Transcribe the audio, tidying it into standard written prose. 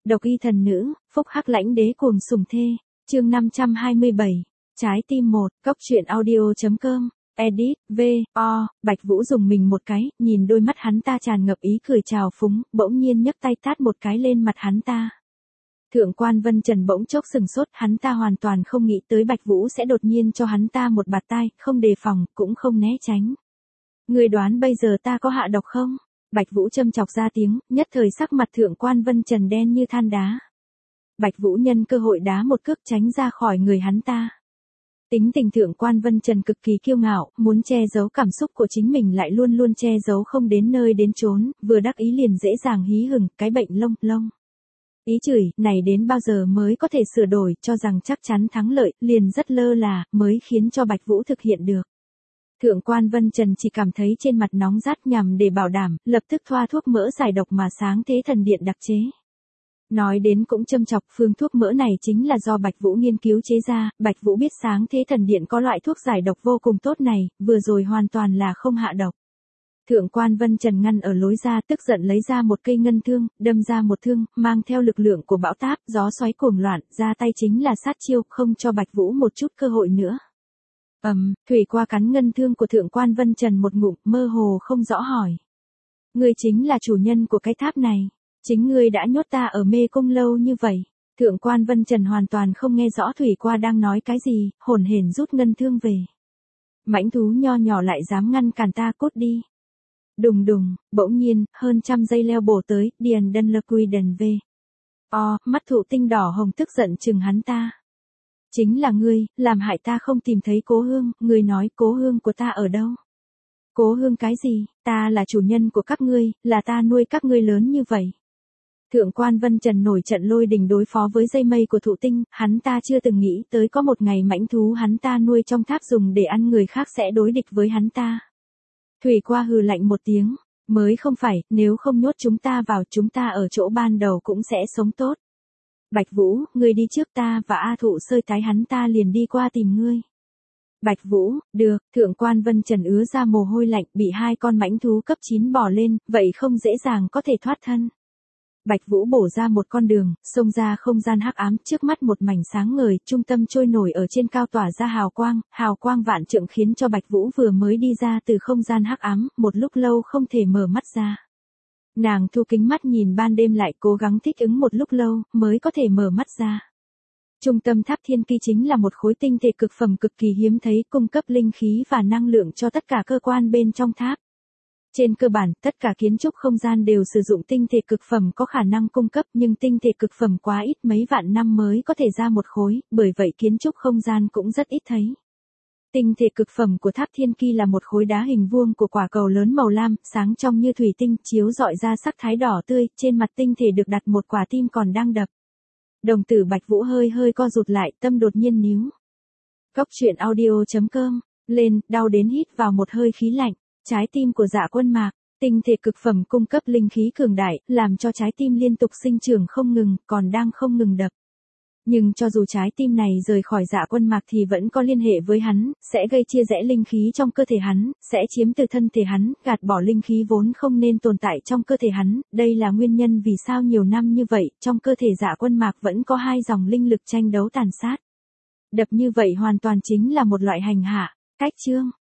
Độc y thần nữ, phúc hắc lãnh đế cuồng sủng thê. Chương 527. Trái tim 1, cốc truyện audio.com. Edit, V.O. Bạch Vũ dùng mình một cái, nhìn đôi mắt hắn ta tràn ngập ý cười trào phúng, bỗng nhiên nhấc tay tát một cái lên mặt hắn ta. Thượng quan Vân Trần bỗng chốc sừng sốt, hắn ta hoàn toàn không nghĩ tới Bạch Vũ sẽ đột nhiên cho hắn ta một bạt tai, không đề phòng, cũng không né tránh. Người đoán bây giờ ta có hạ độc không? Bạch Vũ châm chọc ra tiếng, nhất thời sắc mặt Thượng quan Vân Trần đen như than đá. Bạch Vũ nhân cơ hội đá một cước tránh ra khỏi người hắn ta. Tính tình Thượng quan Vân Trần cực kỳ kiêu ngạo, muốn che giấu cảm xúc của chính mình lại luôn luôn che giấu không đến nơi đến chốn, vừa đắc ý liền dễ dàng hí hửng, cái bệnh lông. Ý chửi, này đến bao giờ mới có thể sửa đổi, cho rằng chắc chắn thắng lợi, liền rất lơ là, mới khiến cho Bạch Vũ thực hiện được. Thượng quan Vân Trần chỉ cảm thấy trên mặt nóng rát, nhằm để bảo đảm, lập tức thoa thuốc mỡ giải độc mà sáng thế thần điện đặc chế. Nói đến cũng châm chọc, phương thuốc mỡ này chính là do Bạch Vũ nghiên cứu chế ra, Bạch Vũ biết sáng thế thần điện có loại thuốc giải độc vô cùng tốt này, vừa rồi hoàn toàn là không hạ độc. Thượng quan Vân Trần ngăn ở lối ra, tức giận lấy ra một cây ngân thương, đâm ra một thương, mang theo lực lượng của bão táp, gió xoáy cuồng loạn, ra tay chính là sát chiêu, không cho Bạch Vũ một chút cơ hội nữa. Thủy qua cắn ngân thương của Thượng quan Vân Trần một ngụm, mơ hồ không rõ hỏi. Ngươi chính là chủ nhân của cái tháp này, chính ngươi đã nhốt ta ở mê cung lâu như vậy. Thượng quan Vân Trần hoàn toàn không nghe rõ Thủy qua đang nói cái gì, hổn hển rút ngân thương về. Mãnh thú nho nhỏ lại dám ngăn cản ta, cút đi. Đùng đùng, bỗng nhiên, hơn trăm dây leo bổ tới, Điền Đân Lơ Quy Đần V. Mắt thụ tinh đỏ hồng tức giận chừng hắn ta. Chính là ngươi, làm hại ta không tìm thấy cố hương, ngươi nói cố hương của ta ở đâu? Cố hương cái gì, ta là chủ nhân của các ngươi, là ta nuôi các ngươi lớn như vậy. Thượng quan Vân Trần nổi trận lôi đình đối phó với dây mây của thụ tinh, hắn ta chưa từng nghĩ tới có một ngày mãnh thú hắn ta nuôi trong tháp dùng để ăn người khác sẽ đối địch với hắn ta. Thủy qua hừ lạnh một tiếng, mới không phải, nếu không nhốt chúng ta vào, chúng ta ở chỗ ban đầu cũng sẽ sống tốt. Bạch Vũ, ngươi đi trước, ta và A Thụ sơi tái hắn ta liền đi qua tìm ngươi. Bạch Vũ, được, Thượng quan Vân Trần ứa ra mồ hôi lạnh, bị hai con mãnh thú cấp 9 bò lên, vậy không dễ dàng có thể thoát thân. Bạch Vũ bổ ra một con đường, xông ra không gian hắc ám, trước mắt một mảnh sáng ngời, trung tâm trôi nổi ở trên cao tỏa ra hào quang vạn trượng khiến cho Bạch Vũ vừa mới đi ra từ không gian hắc ám, một lúc lâu không thể mở mắt ra. Nàng thu kính mắt nhìn ban đêm lại cố gắng thích ứng một lúc lâu, mới có thể mở mắt ra. Trung tâm tháp thiên kỳ chính là một khối tinh thể cực phẩm cực kỳ hiếm thấy, cung cấp linh khí và năng lượng cho tất cả cơ quan bên trong tháp. Trên cơ bản, tất cả kiến trúc không gian đều sử dụng tinh thể cực phẩm có khả năng cung cấp, nhưng tinh thể cực phẩm quá ít, mấy vạn năm mới có thể ra một khối, bởi vậy kiến trúc không gian cũng rất ít thấy. Tinh thể cực phẩm của tháp thiên kỳ là một khối đá hình vuông của quả cầu lớn màu lam, sáng trong như thủy tinh, chiếu rọi ra sắc thái đỏ tươi, trên mặt tinh thể được đặt một quả tim còn đang đập. Đồng tử Bạch Vũ hơi co rụt lại, tâm đột nhiên níu. Cốc truyện audio.com, lên, đau đến hít vào một hơi khí lạnh, trái tim của Dạ Quân Mạc, tinh thể cực phẩm cung cấp linh khí cường đại, làm cho trái tim liên tục sinh trưởng không ngừng, còn đang không ngừng đập. Nhưng cho dù trái tim này rời khỏi Dạ Quân Mạc thì vẫn có liên hệ với hắn, sẽ gây chia rẽ linh khí trong cơ thể hắn, sẽ chiếm từ thân thể hắn, gạt bỏ linh khí vốn không nên tồn tại trong cơ thể hắn, đây là nguyên nhân vì sao nhiều năm như vậy, trong cơ thể Dạ Quân Mạc vẫn có hai dòng linh lực tranh đấu tàn sát. Đập như vậy hoàn toàn chính là một loại hành hạ. Cách chương